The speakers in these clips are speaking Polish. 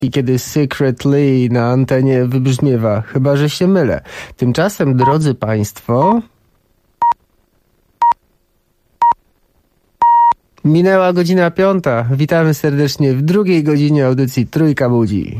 I kiedy Secretly na antenie wybrzmiewa, chyba że się mylę. Tymczasem, drodzy Państwo, minęła godzina 5. Witamy serdecznie w drugiej godzinie audycji Trójka Budzi.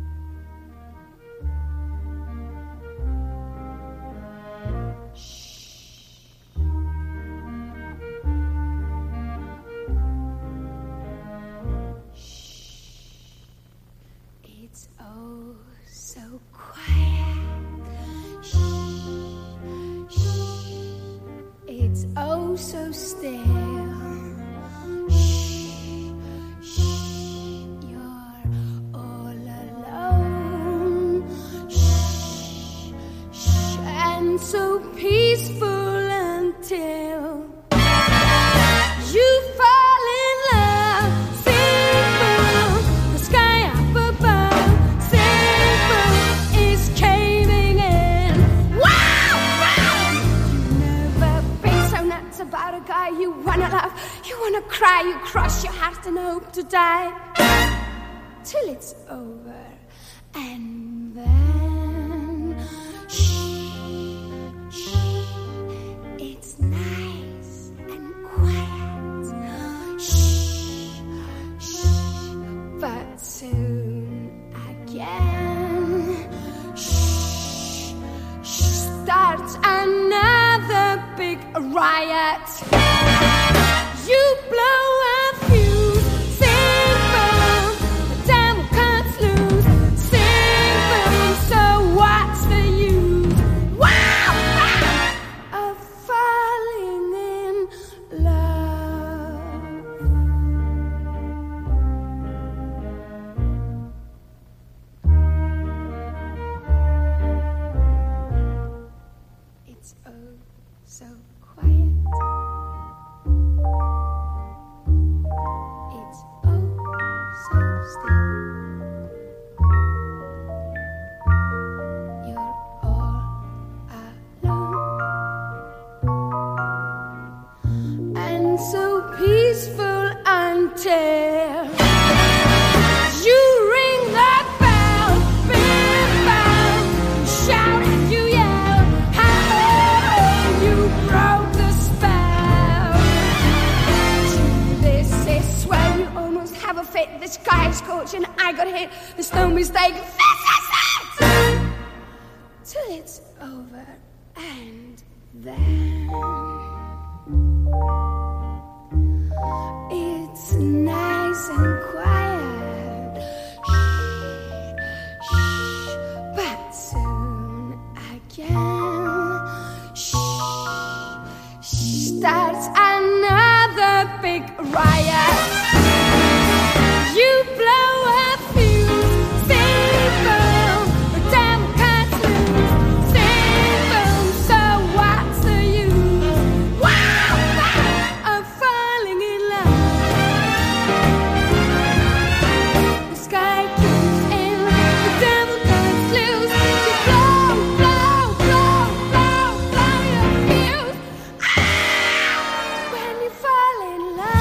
So peaceful until you fall in love. Simple, the sky up above. Simple is caving in. Wow, wow! You've never been so nuts about a guy you wanna love. You wanna cry, you cross your heart and hope to die till it's over, and then. It's nice and quiet. Shh, shh. But soon again, shh, shh, starts another big riot. You blow a fuse. Simple, the devil cuts loose. Simple, so what's the use? Wow! Of falling in love. It's oh so quiet. It's oh so still. You're all alone. And so peaceful until you ring that bell, big bell, you shout and you yell, how you broke the spell. This is swell, you almost have a fit. The sky is scorching, I got hit. There's no mistake. This is it! Till it's over, and then it's nice and quiet. Shh, shh. But soon again, shh, starts another big riot. You blow a fuse. Simple, the devil cuts loose. Simple, so what's the use? Wow, wow, of falling in love. The sky keeps in, the devil cuts loose. You blow, blow, blow, blow, blow your fuse. Ah, when you fall in love.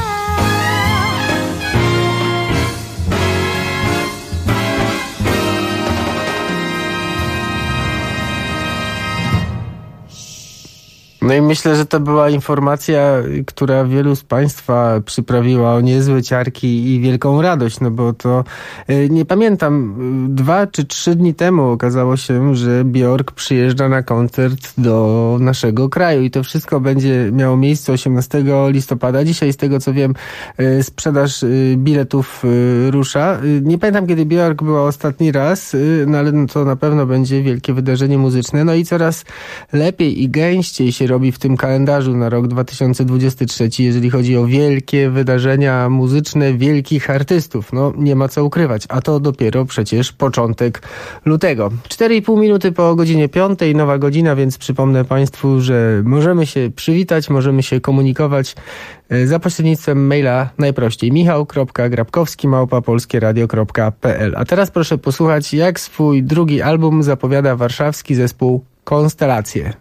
No i myślę, że to była informacja, która wielu z Państwa przyprawiła o niezłe ciarki i wielką radość, no bo to, nie pamiętam, 2 czy 3 dni temu okazało się, że Björk przyjeżdża na koncert do naszego kraju i to wszystko będzie miało miejsce 18 listopada. Dzisiaj, z tego co wiem, sprzedaż biletów rusza. Nie pamiętam, kiedy Björk była ostatni raz, no ale to na pewno będzie wielkie wydarzenie muzyczne. No i coraz lepiej i gęściej się robi w tym kalendarzu na rok 2023, jeżeli chodzi o wielkie wydarzenia muzyczne wielkich artystów. No nie ma co ukrywać, a to dopiero przecież początek lutego. 4,5 minuty po godzinie 5, nowa godzina, więc przypomnę Państwu, że możemy się przywitać, możemy się komunikować za pośrednictwem maila najprościej michał.grabkowski@polskieradio.pl. A teraz proszę posłuchać, jak swój drugi album zapowiada warszawski zespół Konstelacje.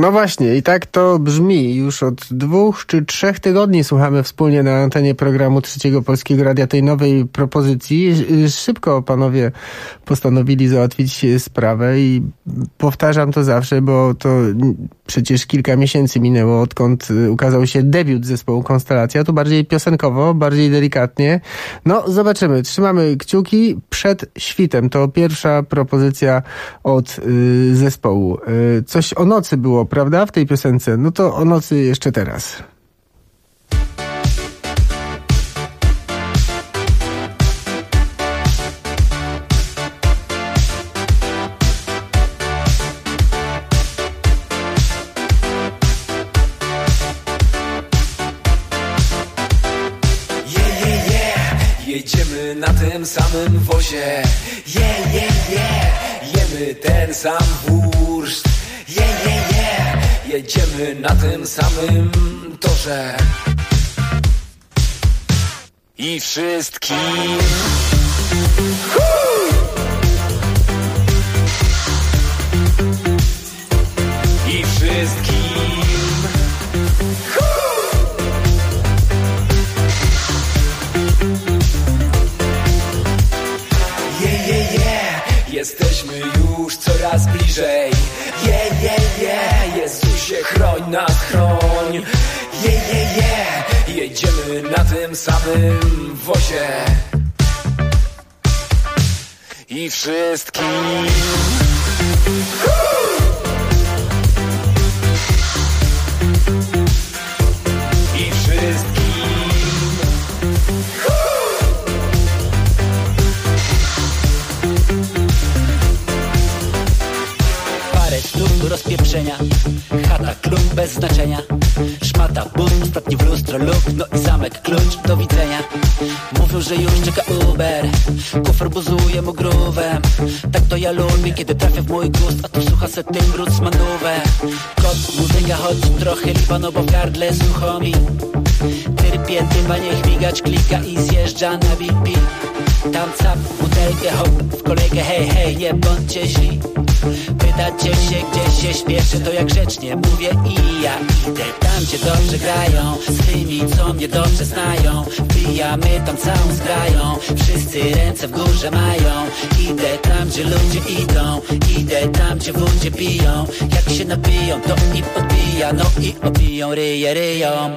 No właśnie, i tak to brzmi. Już od 2 czy 3 tygodni słuchamy wspólnie na antenie programu Trzeciego Polskiego Radia tej nowej propozycji. Szybko panowie postanowili załatwić sprawę i powtarzam to zawsze, bo to przecież kilka miesięcy minęło, odkąd ukazał się debiut zespołu Konstelacja. Tu bardziej piosenkowo, bardziej delikatnie. No, zobaczymy. Trzymamy kciuki przed świtem. To pierwsza propozycja od zespołu. Coś o nocy było, prawda, w tej piosence? No to o nocy jeszcze teraz. Jedziemy na tym samym wozie, jemy ten sam wurszt, jedziemy na tym samym torze i wszystkim i wszystkim jesteśmy już coraz bliżej. Jezusie, chroń nas, chroń. Jedziemy na tym samym wozie i wszystkim i wszystkim sztuk rozpieprzenia, chata, klub bez znaczenia, szmata, but, ostatni w lustro, luk, no i zamek, klucz, do widzenia. Mówią, że już czeka Uber, kufer buzuje mu grówem. Tak to ja lubię, kiedy trafia w mój gust, a tu słucha se tym brud manówę. Kot, muzyka, choć trochę lipa, no bo w gardle sucho mi. Tyrpie, dyma, niech migacz klika i zjeżdża na BP. Tam cap, butelkę, hop, w kolegę, hej, nie bądźcie źli. Pytacie się, gdzie się śpieszę, to jak grzecznie mówię i ja idę tam, gdzie dobrze grają, z tymi, co mnie dobrze znają. Wbijamy tam całą zgrają, wszyscy ręce w górze mają. Idę tam, gdzie ludzie idą, idę tam, gdzie w ludzie piją. Jak się napiją, to im odbija, no i obiją ryją.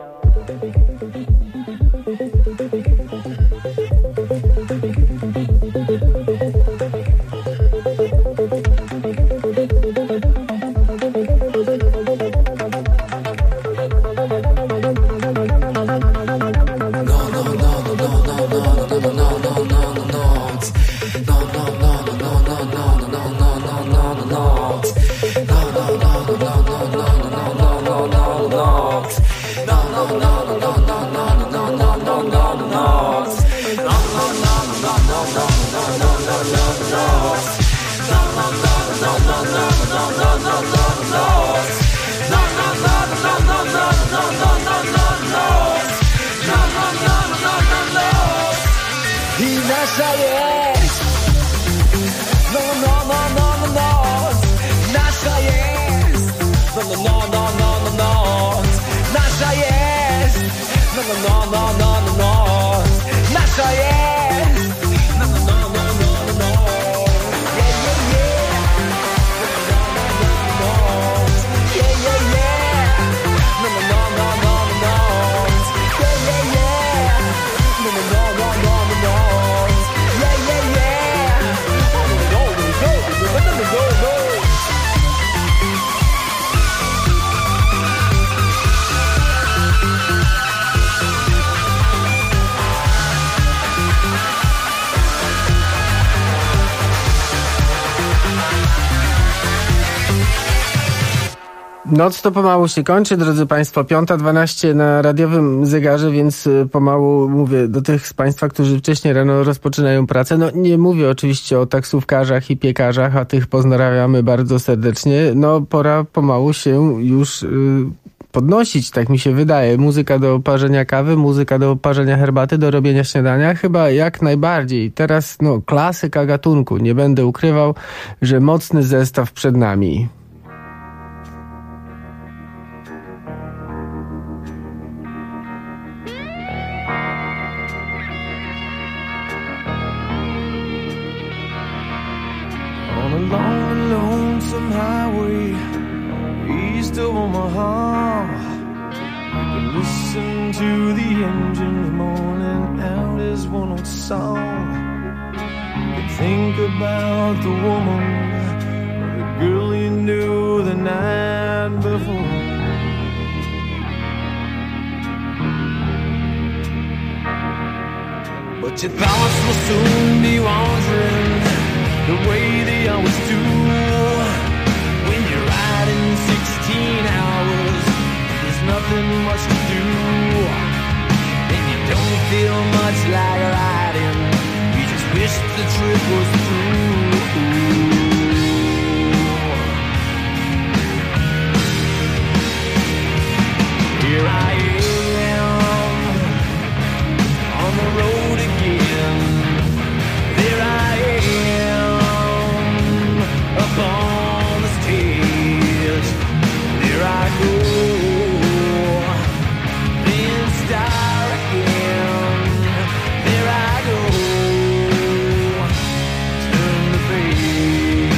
Noc to pomału się kończy, drodzy Państwo. 5:12 na radiowym zegarze, więc pomału mówię do tych z Państwa, którzy wcześniej rano rozpoczynają pracę. No nie mówię oczywiście o taksówkarzach i piekarzach, a tych pozdrawiamy bardzo serdecznie. No pora pomału się już podnosić, tak mi się wydaje. Muzyka do parzenia kawy, muzyka do parzenia herbaty, do robienia śniadania. Chyba jak najbardziej. Teraz klasyka gatunku. Nie będę ukrywał, że mocny zestaw przed nami. lonesome highway east of Omaha. Listen to the engines moaning out his one old song. You think about the woman, the girl you knew the night before. But your thoughts will soon be wandering the way they always do. When you're riding 16 hours, there's nothing much to do. And you don't feel much like riding, you just wish the trip was through. Here I am on the road again. There I am up on the stage. There I go, then start again. There I go, turn the page.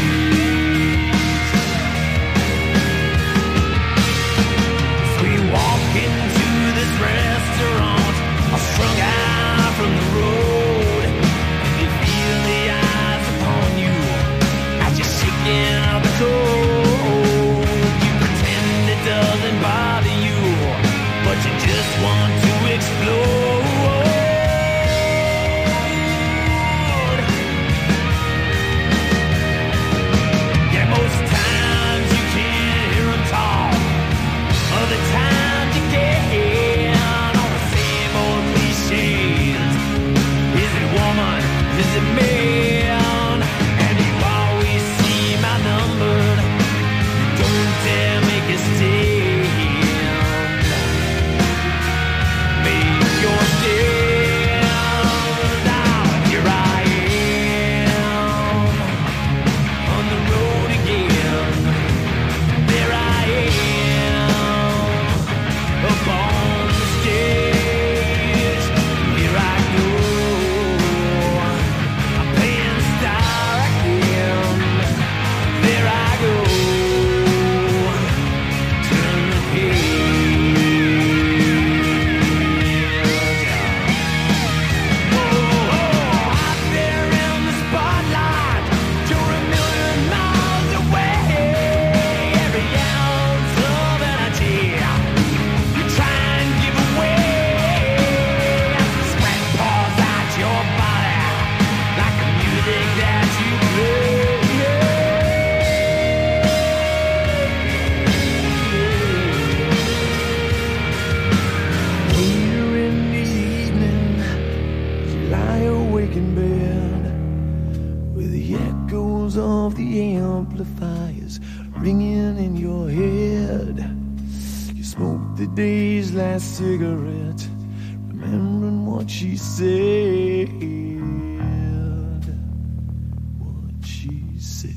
As we walk into this restaurant, I strung out from the road, and you feel the eyes upon you as you're shaking out the cold. You pretend it doesn't bother you, but you just want to explode. Yeah, most times you can't hear them talk. Other times you can, all the same old cliches. Is it woman? Is it man? And you always seem outnumbered. You don't dare make a stand. Make your stand. Now here I am on the road again. There I am up on the stage. Here I go, I'm playing star again. There I go, turn the page. Oh, out there in the spotlight, you're a million miles away. Every ounce of energy you try and give away. Sweat pours out your body like the music that you play. Later in the evening, you lie awake in bed with the echoes of the amplifiers ringing in your head. You smoke the day's last cigarette, remembering what she said. What she said.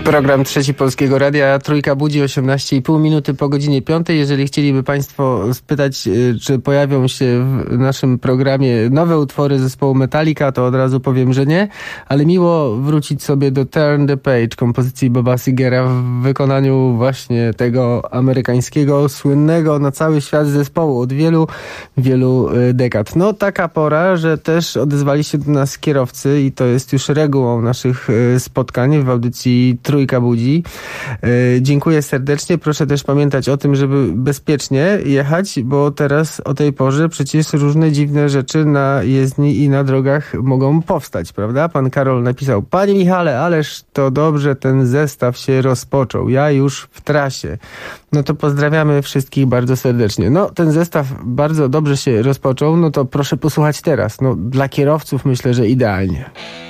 Program Trzeci Polskiego Radia, Trójka budzi, 18,5 minuty po godzinie 5. Jeżeli chcieliby Państwo spytać, czy pojawią się w naszym programie nowe utwory zespołu Metallica, to od razu powiem, że nie, ale miło wrócić sobie do Turn the Page, kompozycji Boba Segera w wykonaniu właśnie tego amerykańskiego, słynnego na cały świat zespołu od wielu, wielu dekad. No taka pora, że też odezwali się do nas kierowcy i to jest już regułą naszych spotkań w audycji Trójka budzi. Dziękuję serdecznie. Proszę też pamiętać o tym, żeby bezpiecznie jechać, bo teraz o tej porze przecież różne dziwne rzeczy na jezdni i na drogach mogą powstać, prawda? Pan Karol napisał: Panie Michale, ależ to dobrze ten zestaw się rozpoczął. Ja już w trasie. No to pozdrawiamy wszystkich bardzo serdecznie. No, ten zestaw bardzo dobrze się rozpoczął, no to proszę posłuchać teraz. No, dla kierowców myślę, że idealnie.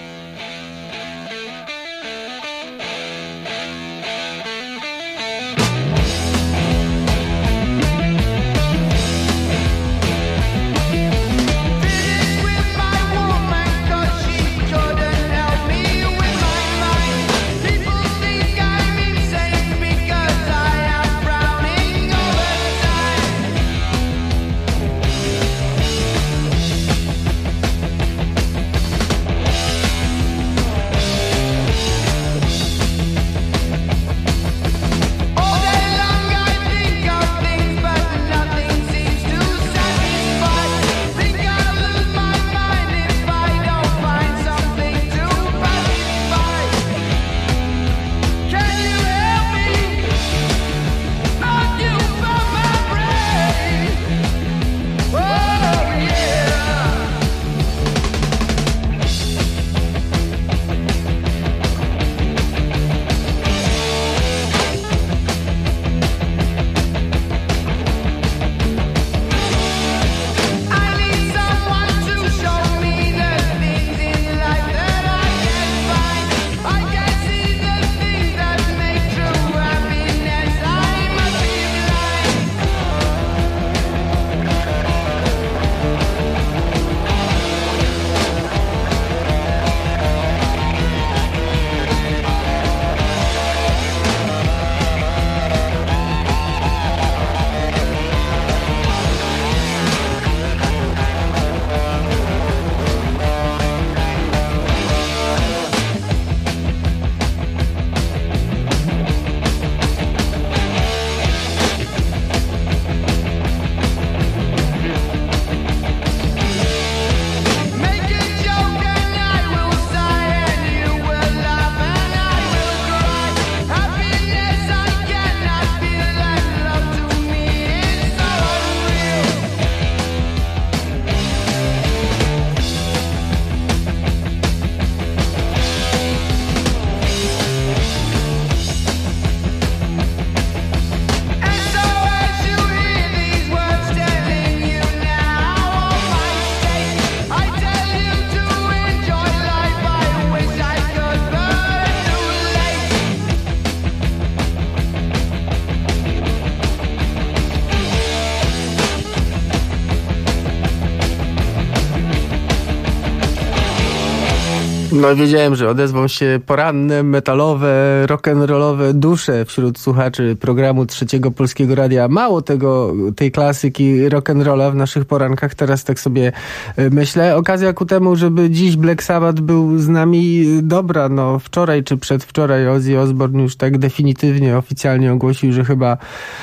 No wiedziałem, że odezwą się poranne, metalowe, rock'n'rollowe dusze wśród słuchaczy programu Trzeciego Polskiego Radia. Mało tej klasyki rock'n'rolla w naszych porankach, teraz tak sobie myślę. Okazja ku temu, żeby dziś Black Sabbath był z nami dobra. No wczoraj czy przedwczoraj Ozzy Osbourne już tak definitywnie, oficjalnie ogłosił, że chyba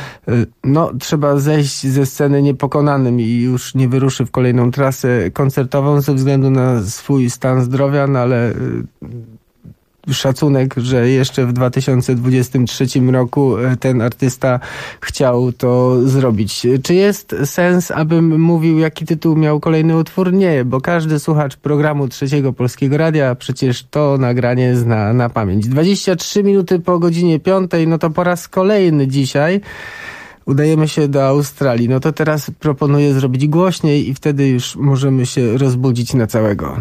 trzeba zejść ze sceny niepokonanym i już nie wyruszy w kolejną trasę koncertową ze względu na swój stan zdrowia, no ale szacunek, że jeszcze w 2023 roku ten artysta chciał to zrobić. Czy jest sens, abym mówił, jaki tytuł miał kolejny utwór? Nie, bo każdy słuchacz programu Trzeciego Polskiego Radia przecież to nagranie zna na pamięć. 23 minuty po godzinie 5, no to po raz kolejny dzisiaj udajemy się do Australii. No to teraz proponuję zrobić głośniej i wtedy już możemy się rozbudzić na całego.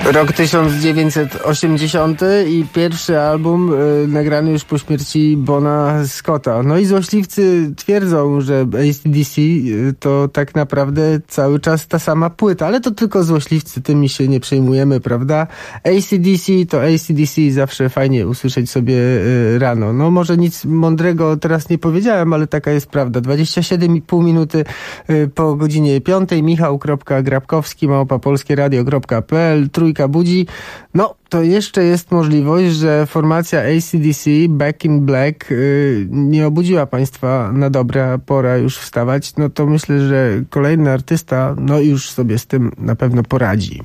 Rok 1980 i pierwszy album nagrany już po śmierci Bona Scotta. No i złośliwcy twierdzą, że AC/DC to tak naprawdę cały czas ta sama płyta, ale to tylko złośliwcy, tymi się nie przejmujemy, prawda? AC/DC to AC/DC, zawsze fajnie usłyszeć sobie rano. No może nic mądrego teraz nie powiedziałem, ale taka jest prawda. 27,5 minuty po godzinie 5. Michał.Grabkowski@polskieradio.pl. Trójka budzi. No, to jeszcze jest możliwość, że formacja AC/DC Back in Black nie obudziła Państwa na dobre, a pora już wstawać. No to myślę, że kolejny artysta no już sobie z tym na pewno poradzi.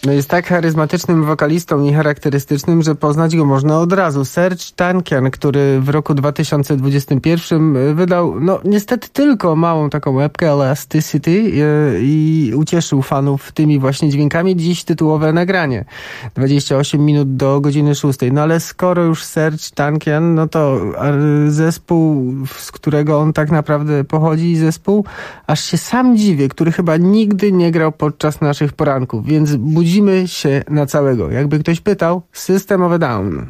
No jest tak charyzmatycznym wokalistą i charakterystycznym, że poznać go można od razu. Serge Tankian, który w roku 2021 wydał, no niestety tylko małą taką epkę Elasticity i ucieszył fanów tymi właśnie dźwiękami. Dziś tytułowe nagranie. 28 minut do godziny 6. No ale skoro już Serge Tankian, no to zespół, z którego on tak naprawdę pochodzi, zespół, aż się sam dziwię, który chyba nigdy nie grał podczas naszych poranków, więc budzimy się na całego. Jakby ktoś pytał, System of a Down.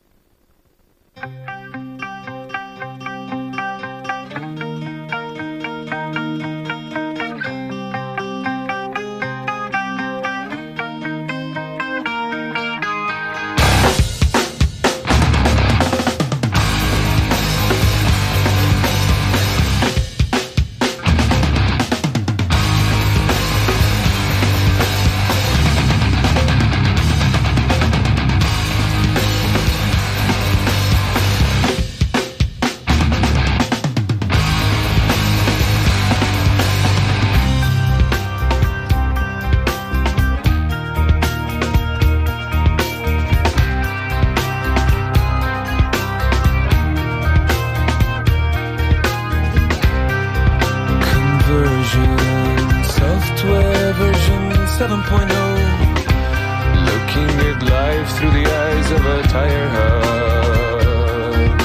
Software version 7.0. Looking at life through the eyes of a tire hub.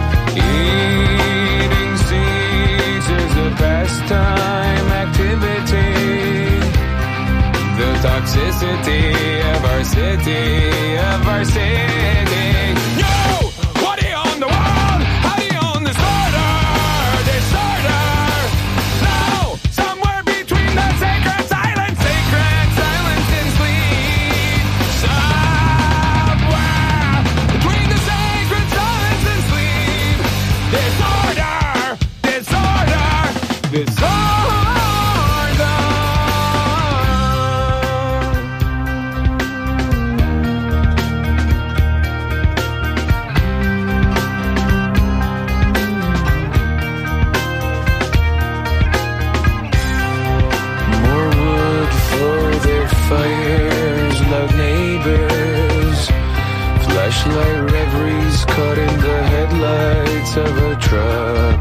Eating seeds is a pastime activity. The toxicity of our city, of our city. No! What do you own the world? How do you own the disorder? No! Somewhere between the sacred silence and sleep. Somewhere between the sacred silence and sleep. Disorder! Disorder! Disorder! Fires, loud neighbors, flashlight reveries caught in the headlights of a truck.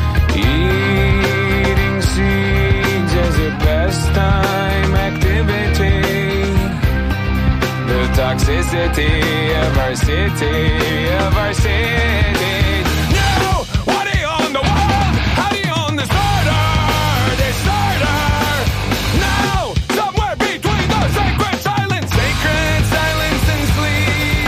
Eating seeds as a pastime activity. The toxicity of our city, of our city. No! What do you own the world? How do you own this order? Disorder! No! Somewhere between the sacred silence and sleep.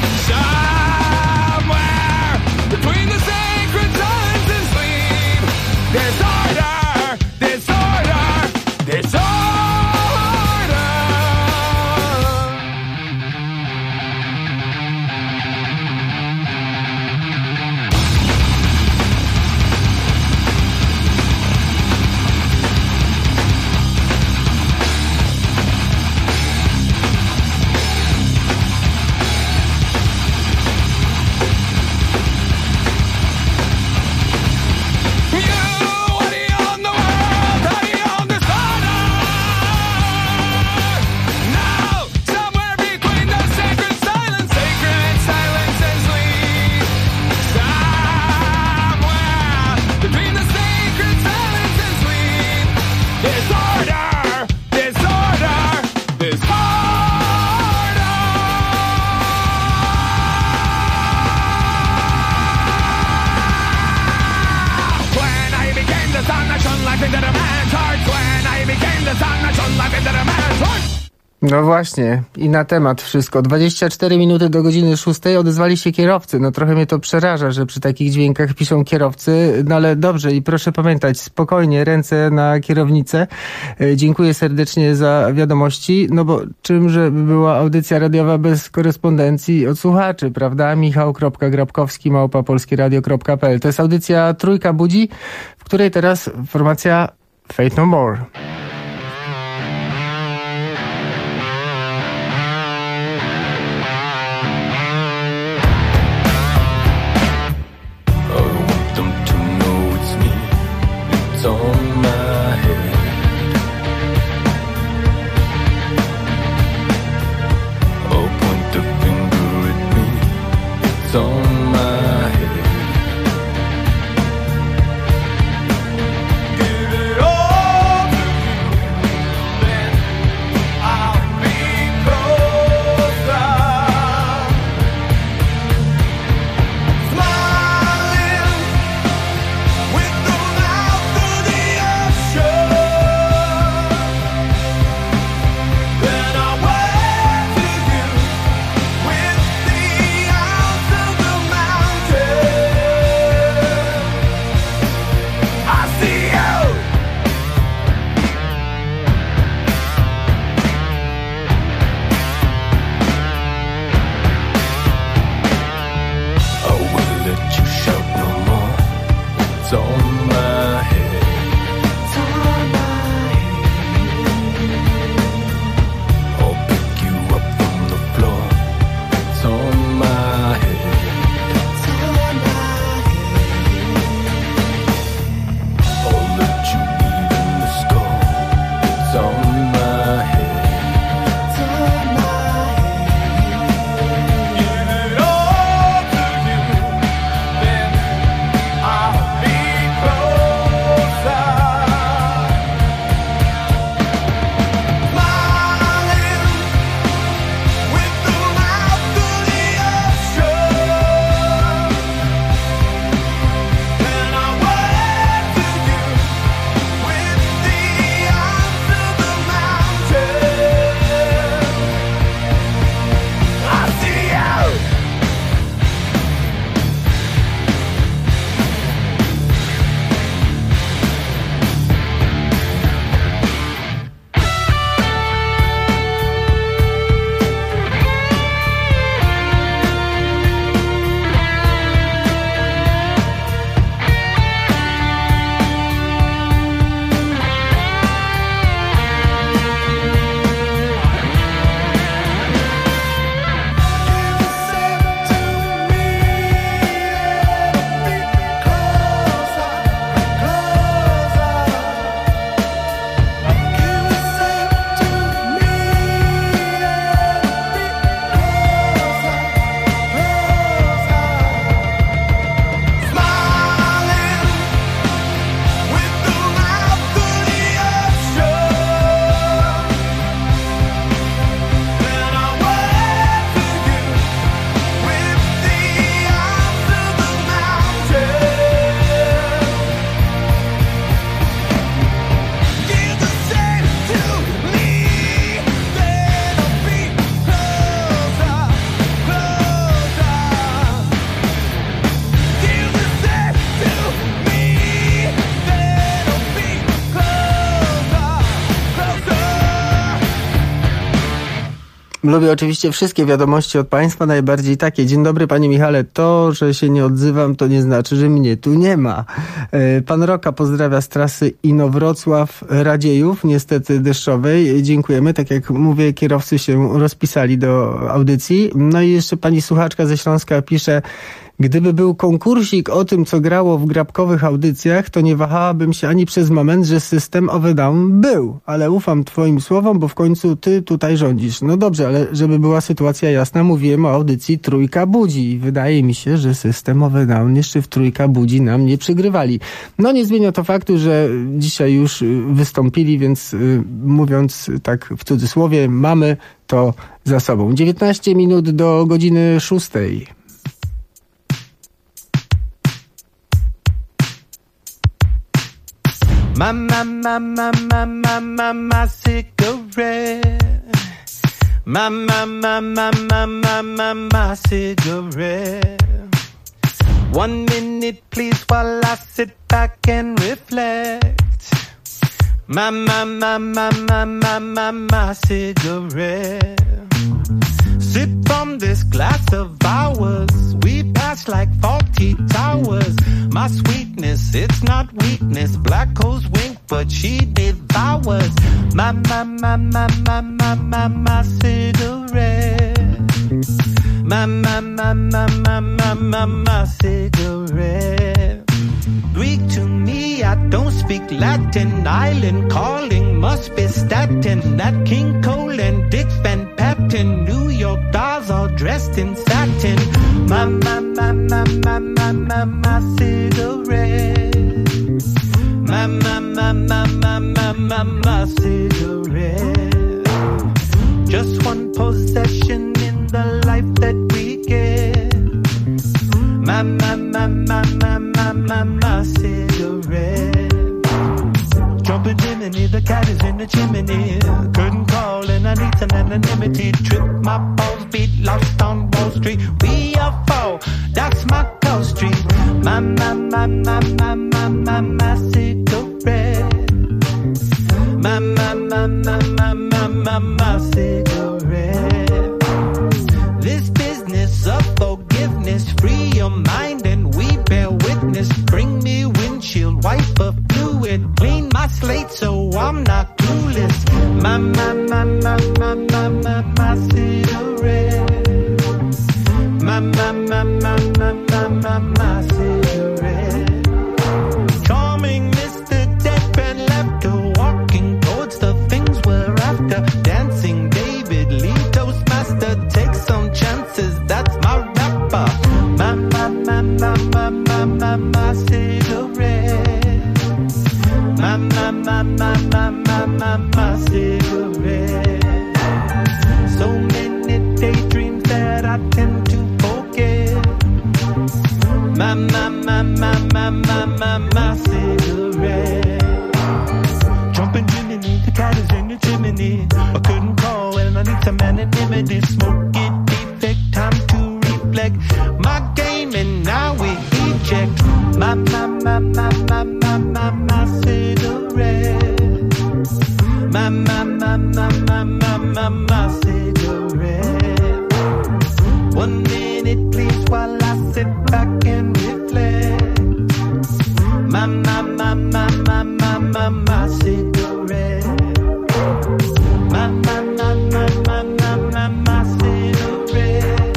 Somewhere between the sacred silence and sleep. Disorder, disorder, disorder. No właśnie, i na temat wszystko. 24 minuty do godziny 6 odezwali się kierowcy. No trochę mnie to przeraża, że przy takich dźwiękach piszą kierowcy. No ale dobrze i proszę pamiętać, spokojnie, ręce na kierownicę. Dziękuję serdecznie za wiadomości, no bo czymże by była audycja radiowa bez korespondencji od słuchaczy, prawda? Michał.grabkowski@polskieradio.pl. To jest audycja Trójka Budzi, w której teraz formacja Faith No More. Lubię oczywiście wszystkie wiadomości od państwa, najbardziej takie. Dzień dobry, panie Michale. To, że się nie odzywam, to nie znaczy, że mnie tu nie ma. Pan Roka pozdrawia z trasy Inowrocław-Radziejów, niestety deszczowej. Dziękujemy. Tak jak mówię, kierowcy się rozpisali do audycji. No i jeszcze pani słuchaczka ze Śląska pisze: gdyby był konkursik o tym, co grało w grabkowych audycjach, to nie wahałabym się ani przez moment, że System of a Down był. Ale ufam twoim słowom, bo w końcu ty tutaj rządzisz. No dobrze, ale żeby była sytuacja jasna, mówiłem o audycji Trójka Budzi. I wydaje mi się, że System of a Down jeszcze w Trójka Budzi nam nie przygrywali. No nie zmienia to faktu, że dzisiaj już wystąpili, więc mówiąc tak w cudzysłowie, mamy to za sobą. 19 minut do godziny 6. My cigarette. My cigarette. 1 minute, please, while I sit back and reflect. My cigarette. Sip from this glass of ours. We pass like faulty towers. My sweetness, it's not weakness. Black holes wink, but she devours. My cigarette. My cigarette. Greek to me, I don't speak Latin. Island calling must be statin. Nat King Cole and Dick Van Patten. New York dolls all dressed in satin. My cigarette. My cigarette. Just one possession in the life that we get. My cigarette. Jumping chimney, the cat is in the chimney. Curtain call and I need some anonymity. Trip, my balls beat, lost on Wall Street. We are four, that's my call street. My cigarette. My cigarette. This business of forgiveness, free your mind and we bear witness. Bring me windshield wiper fluid, clean my slate so I'm not clueless. My cigarette. My cigarette. Charming Mr. Deadpan left her walking towards the things we're after. Dancing David Lee, Toastmaster, take some chances, that's my rapper. My cigarette. My cigarette. So many daydreams that I tend to forget. My cigarette. Jumping chimney, the cat is in the chimney. I couldn't call and I need some anonymity. Smoke it, defect, time to reflect. My game and now we eject. My cigarette. My cigarette. 1 minute, please, while I sit back and reflect. My cigarette. My cigarette.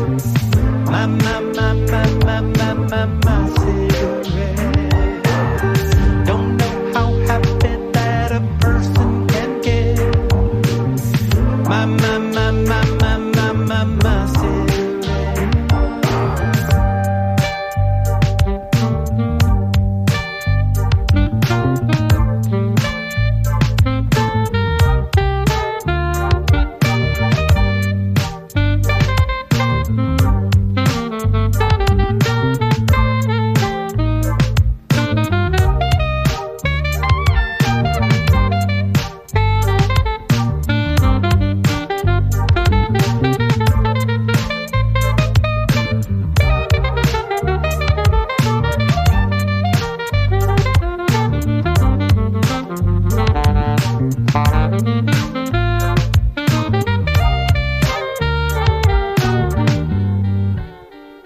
My cigarette. Don't know how happy that a person can get. My cigarette.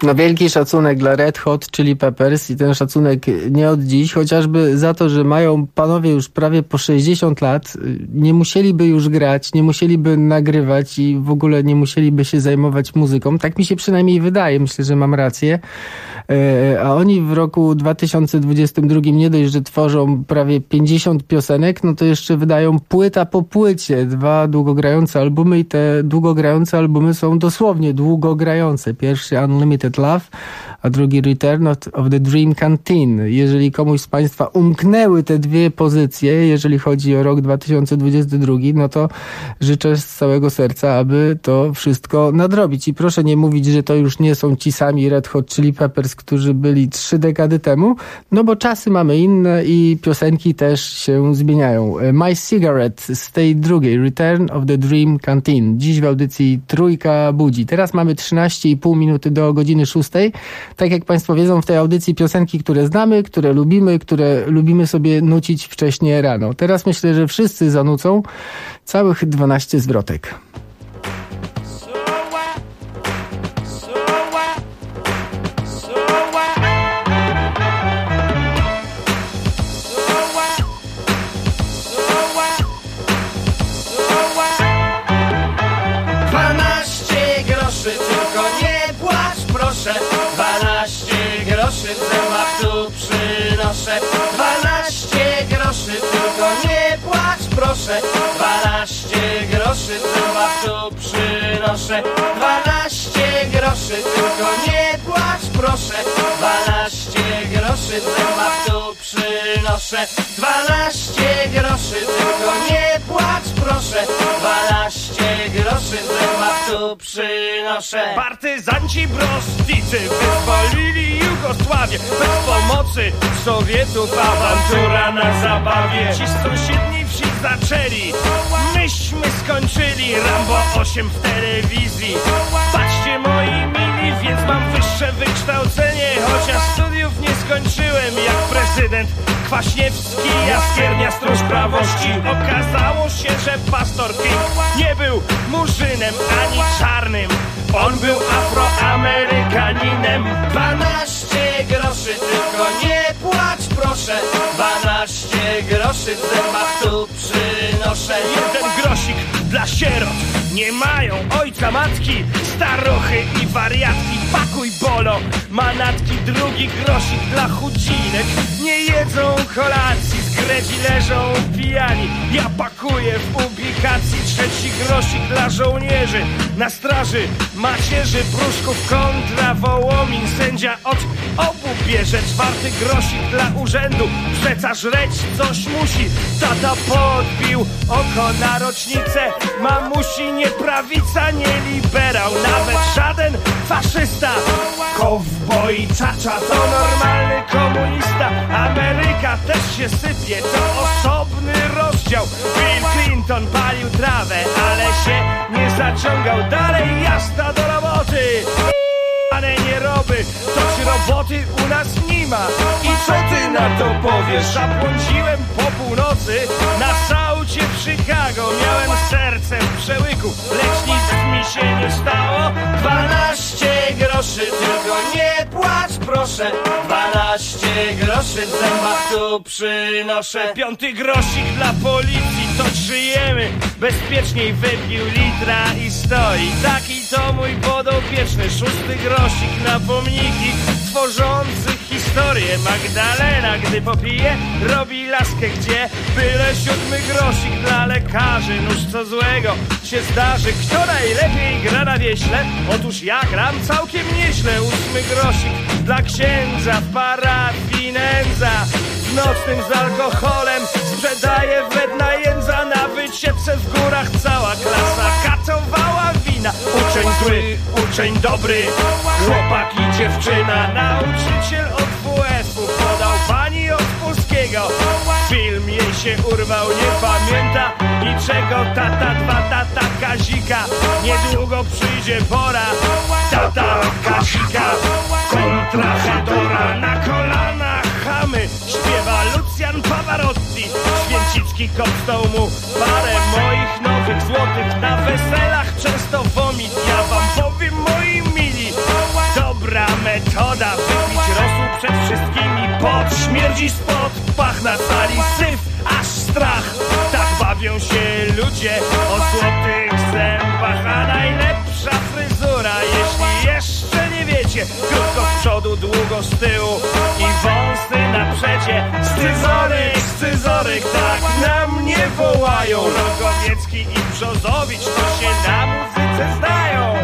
No wielki szacunek dla Red Hot Chili Peppers i ten szacunek nie od dziś, chociażby za to, że mają panowie już prawie po 60 lat, nie musieliby już grać, nie musieliby nagrywać i w ogóle nie musieliby się zajmować muzyką. Tak mi się przynajmniej wydaje, myślę, że mam rację. A oni w roku 2022 nie dość, że tworzą prawie 50 piosenek, no to jeszcze wydają płyta po płycie, 2 długogrające albumy i te długogrające albumy są dosłownie długogrające. Pierwszy Unlimited Love, a drugi Return of the Dream Canteen. Jeżeli komuś z Państwa umknęły te dwie pozycje, jeżeli chodzi o rok 2022, no to życzę z całego serca, aby to wszystko nadrobić. I proszę nie mówić, że to już nie są ci sami Red Hot Chili Peppers, którzy byli 3 dekady temu, no bo czasy mamy inne i piosenki też się zmieniają. My Cigarette z tej drugiej, Return of the Dream Canteen. Dziś w audycji Trójka Budzi. Teraz mamy 13,5 minuty do godziny 6. Tak jak Państwo wiedzą, w tej audycji piosenki, które znamy, które lubimy sobie nucić wcześniej rano. Teraz myślę, że wszyscy zanucą całych 12 zwrotek. Przynoszę 12 groszy, tylko nie płacz proszę. 12 groszy, zębach tu przynoszę. 12 groszy, tylko nie płacz proszę. 12 groszy, zębach tu przynoszę. 12 groszy, tylko nie płacz proszę. 12 groszy, zębach tu przynoszę. Partyzanci brosznicy wyzwolili Jugosławię. Bez pomocy Sowietów awantura na zabawie. Ci z sąsiedniej wsi zaczęli, myśmy skończyli Rambo 8 w telewizji. Patrzcie moi mili, więc mam wyższe wykształcenie, chociaż studiów nie skończyłem jak prezydent Kwaśniewski, Jaskiernia, stróż prawości. Okazało się, że pastor King nie był murzynem ani czarnym, on był Afroamerykaninem. 12 groszy, tylko nie płacz proszę. 12 groszy, w zębach tu przynoszę. 1 grosik dla sierot, nie mają ojca, matki, starochy i wariatki. Pakuj bolo, manatki. 2 grosik dla chudzinek, nie jedzą kolacji, z gredzi leżą pijani. Ja pakuję w ubikacji. 3 grosik dla żołnierzy na straży, macierzy, pruszków kontra Wołomin. Sędzia od obu bierze. 4 grosik dla urzędu, przeca żreć coś musi. Tata podbił oko na rocznicę mamusi. Nie prawica, nie liberał, nawet żaden faszysta. Kowboj czacza to normalny komunista. Ameryka też się sypie, to osobny rozdział. Bill Clinton palił trawę, ale się nie zaciągał. Dalej jazda do roboty. Ale nie roby, toć roboty u nas nie ma. I co ty na to powiesz? Zabłądziłem po północy na saucie w Chicago. Miałem serce w przełyku, lecz nic mi się nie stało. 12 groszy, tylko nie płacz proszę. 12 groszy, w zębach tu przynoszę. 5 grosik dla policji, to żyjemy bezpieczniej. Wypił litra i stoi, taki to mój podopieczny. 6 grosik na pomniki tworzących historię. Magdalena, gdy popije, robi laskę gdzie? Byle 7 grosik dla lekarzy. Nóż co złego się zdarzy. Kto najlepiej gra na wieśle? Otóż ja gram całkiem nieźle. 8 grosik dla księdza w parafii nędza. W nocnym z alkoholem sprzedaje wedna jędza. Na wycieczce w górach cała klasa katowała wina. Uczeń zły, uczeń dobry, chłopak i dziewczyna. Nauczyciel od WF-u podał pani od polskiego. Film jej się urwał, nie pamięta niczego. Tata, 2 tata Kazika, niedługo przyjdzie pora. Tata Kazika kontra Hedora. Na kolanach chamy śpiewa Lucjan Pavarotti. Święcicki kopstał mu parę moich nowych złotych. Na weselach często vomit. Ja wam powiem moi mili, dobra metoda. Wypić rosół przed wszystkimi, pot śmierdzi spod pach na sali, syf, aż strach. Tak bawią się ludzie o złotych zębach. A najlepsza fryzura, jeśli jeszcze nie wiecie, krótko z przodu, długo z tyłu i wąsy na przecie. Scyzoryk, tak na mnie wołają. Rogowiecki i Brzozowicz to się na muzyce znają.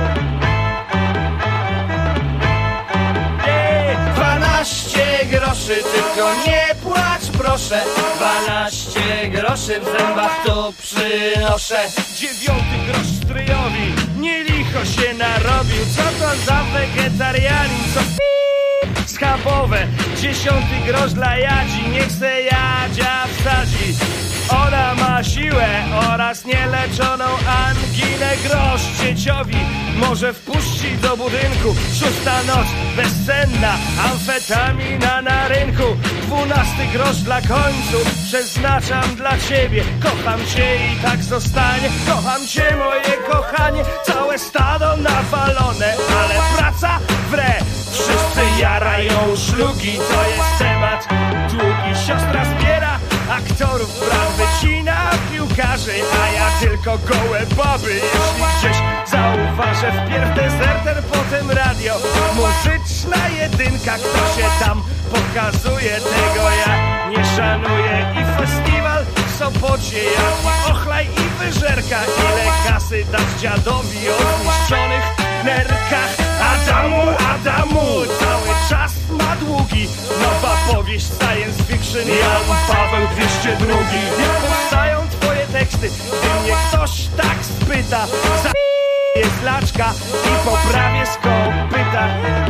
12 groszy, tylko nie płacz proszę. 12 groszy w zębach tu przynoszę. 9 grosz stryjowi, nie licho się narobił. Co to za wegetarianin, co schabowe. 10 grosz dla Jadzi, niech se Jadzia wsadzi. Ona ma siłę oraz nieleczoną anginę. Grosz dzieciowi może wpuścić do budynku. 6 noc bezsenna, amfetamina na rynku. 12 grosz dla końców przeznaczam dla ciebie. Kocham cię i tak zostanie. Kocham cię, moje kochanie. Całe stado nawalone, ale praca wre. Wszyscy jarają szlugi, to jest temat długi. Siostra zbiera aktorów, brat wycina piłkarzy, a ja tylko gołe baby. Jeśli gdzieś zauważę, wpierw dezerter, potem radio. Muzyczna jedynka, kto się tam pokazuje, tego ja nie szanuję. I festiwal w Sopocie, jak i ochlaj i wyżerka. Ile kasy dać dziadowi o zniszczonych nerkach. Adamu, cały czas ma długi. Nowa powieść science fiction, Jan Paweł 202. Jak powstają twoje teksty, gdy mnie ktoś tak spyta? Jest laczka i poprawię z kopyta.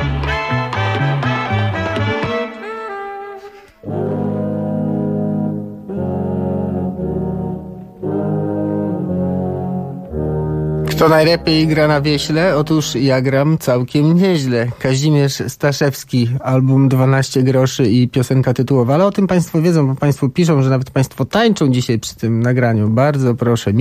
Kto najlepiej gra na wieśle? Otóż ja gram całkiem nieźle. Kazimierz Staszewski, album 12 groszy i piosenka tytułowa. Ale o tym państwo wiedzą, bo państwo piszą, że nawet państwo tańczą dzisiaj przy tym nagraniu. Bardzo proszę,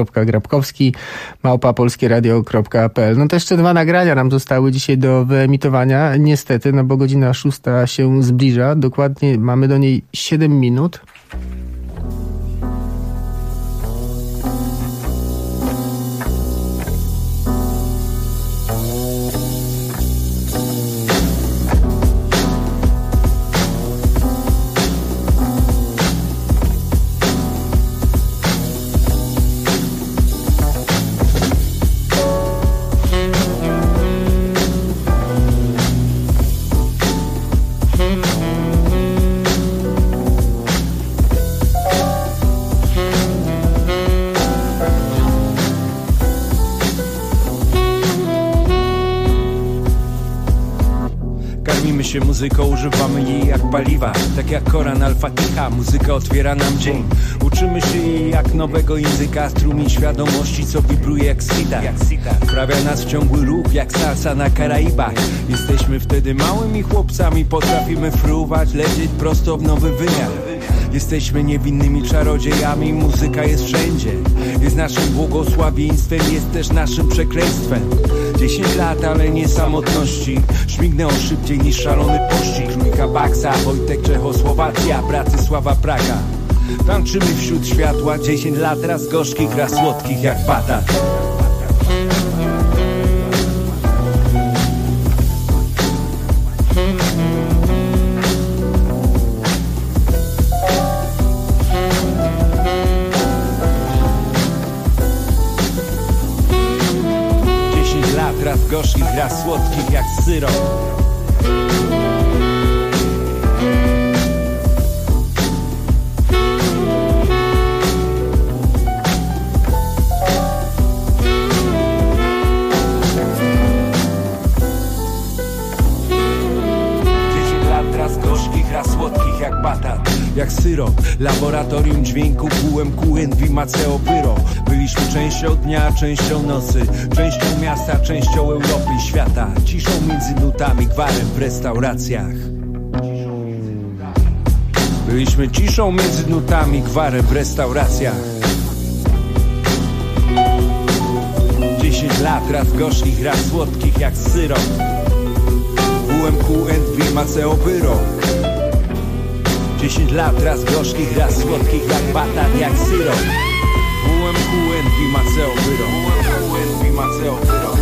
michał.grabkowski@polskieradio.pl. No to jeszcze 2 nagrania nam zostały dzisiaj do wyemitowania. Niestety, no bo godzina 6 się zbliża. Dokładnie mamy do niej 7 minut. się muzyką, używamy jej jak paliwa. Tak jak Koran Al-Fatiha, muzyka otwiera nam dzień. Uczymy się jej jak nowego języka, strumień świadomości, co wibruje jak sitar. Wprawia nas w ciągły ruch, jak salsa na Karaibach. Jesteśmy wtedy małymi chłopcami, potrafimy fruwać, lecieć prosto w nowy wymiar. Jesteśmy niewinnymi czarodziejami, muzyka jest wszędzie. Jest naszym błogosławieństwem, jest też naszym przekleństwem. 10 lat, ale nie samotności. Śmignęło szybciej niż szalony pościg. Trójka Baksa, Wojtek Czechosłowacja, Bratysława Praga. Tańczymy wśród światła, 10 lat, raz gorzkich, raz słodkich jak batat. Raz gorzkich, raz słodkich jak syrop. Jak batat, jak syrop. Laboratorium dźwięku QMQNV Maceo Pyro. Byliśmy częścią dnia, częścią nocy, częścią miasta, częścią Europy i świata. Ciszą między nutami, gwarem w restauracjach. Byliśmy ciszą między nutami, gwarem w restauracjach. 10 lat, raz gorzkich, raz słodkich jak syrop. UMQN Maceo wyrok. 10 lat, raz gorzkich, raz słodkich, jak batat, jak syrop. UMQN Maceo wyrok. UMQN Maceo wyrok.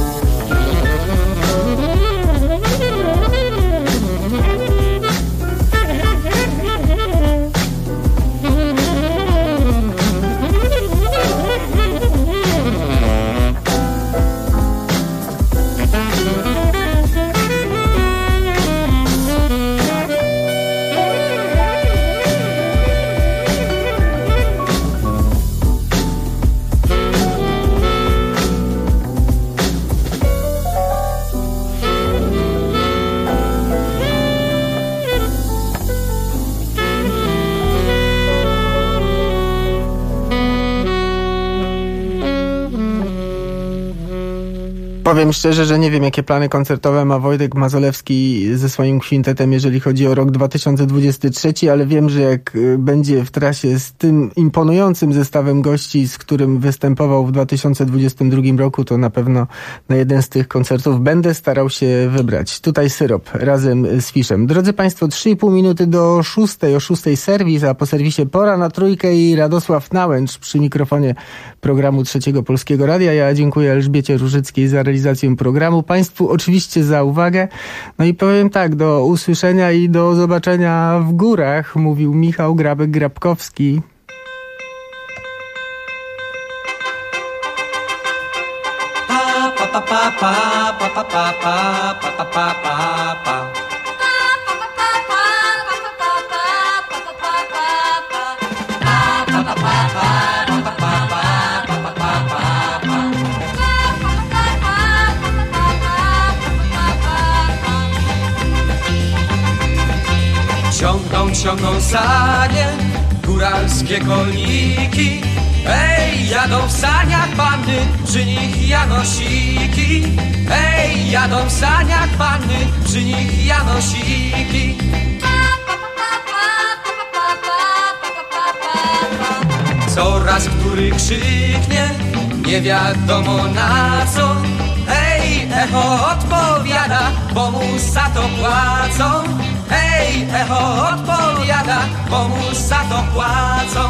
Powiem szczerze, że nie wiem, jakie plany koncertowe ma Wojtek Mazolewski ze swoim kwintetem, jeżeli chodzi o rok 2023, ale wiem, że jak będzie w trasie z tym imponującym zestawem gości, z którym występował w 2022 roku, to na pewno na jeden z tych koncertów będę starał się wybrać. Tutaj Syrop razem z Fiszem. Drodzy Państwo, 3,5 minuty do 6, o 6 serwis, a po serwisie Pora na Trójkę i Radosław Nałęcz przy mikrofonie programu Trzeciego Polskiego Radia. Ja dziękuję Elżbiecie Różyckiej za realizację programu. Państwu oczywiście za uwagę. No i powiem tak, do usłyszenia i do zobaczenia w górach, mówił Michał Grabek-Grabkowski. Ciągną sanie, góralskie kolniki. Ej, jadą w saniach panny, przy nich janosiki. Ej, jadą w saniach panny, przy nich janosiki. Coraz który krzyknie, nie wiadomo na co. Ej, echo odpowiada, bo mu za to płacą. Ej, echo odpowiada, bo mu za to płacą.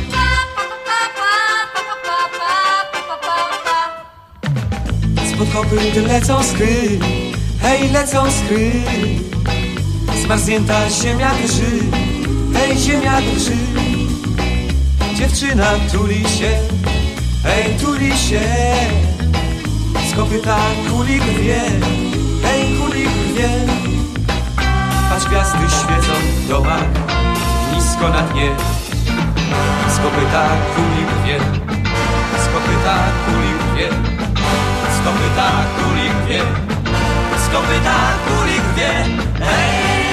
Spod kopyt lecą skry, hej, lecą skry. Zmarznięta ziemia drży, hej, ziemia drży. Dziewczyna tuli się, hej, tuli się. Z kopyta kuli krwie, hej, kuli krwie. Patrz, gwiazdy świecą w domach, nisko na dnie. Z kopyta kuli krwie, z kopyta kuli krwie. Z kopyta kuli krwie, z kopyta kuli krwie. Hej!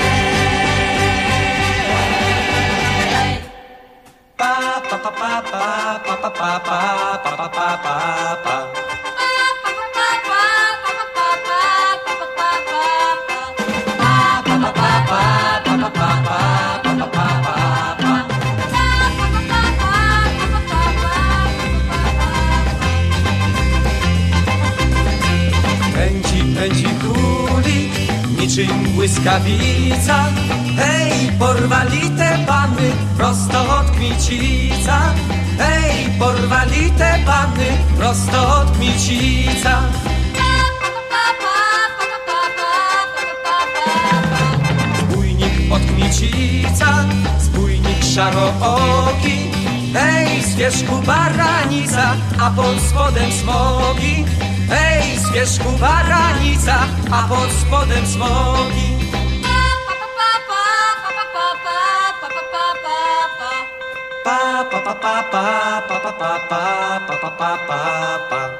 Pa pa pa pa pa pa pa pa pa pa pa pa. Pędzi kulik, niczym błyskawica. Hej, porwali te panny prosto od Kmicica. Hej, porwali te panny prosto od Kmicica. Zbójnik od Kmicica, zbójnik szarooki. Hej, z wierzchu baranica, a pod spodem smogi. Hej, z wierzchu baranica, a pod spodem smogi. Pa pa pa pa pa pa pa pa pa pa pa pa pa pa.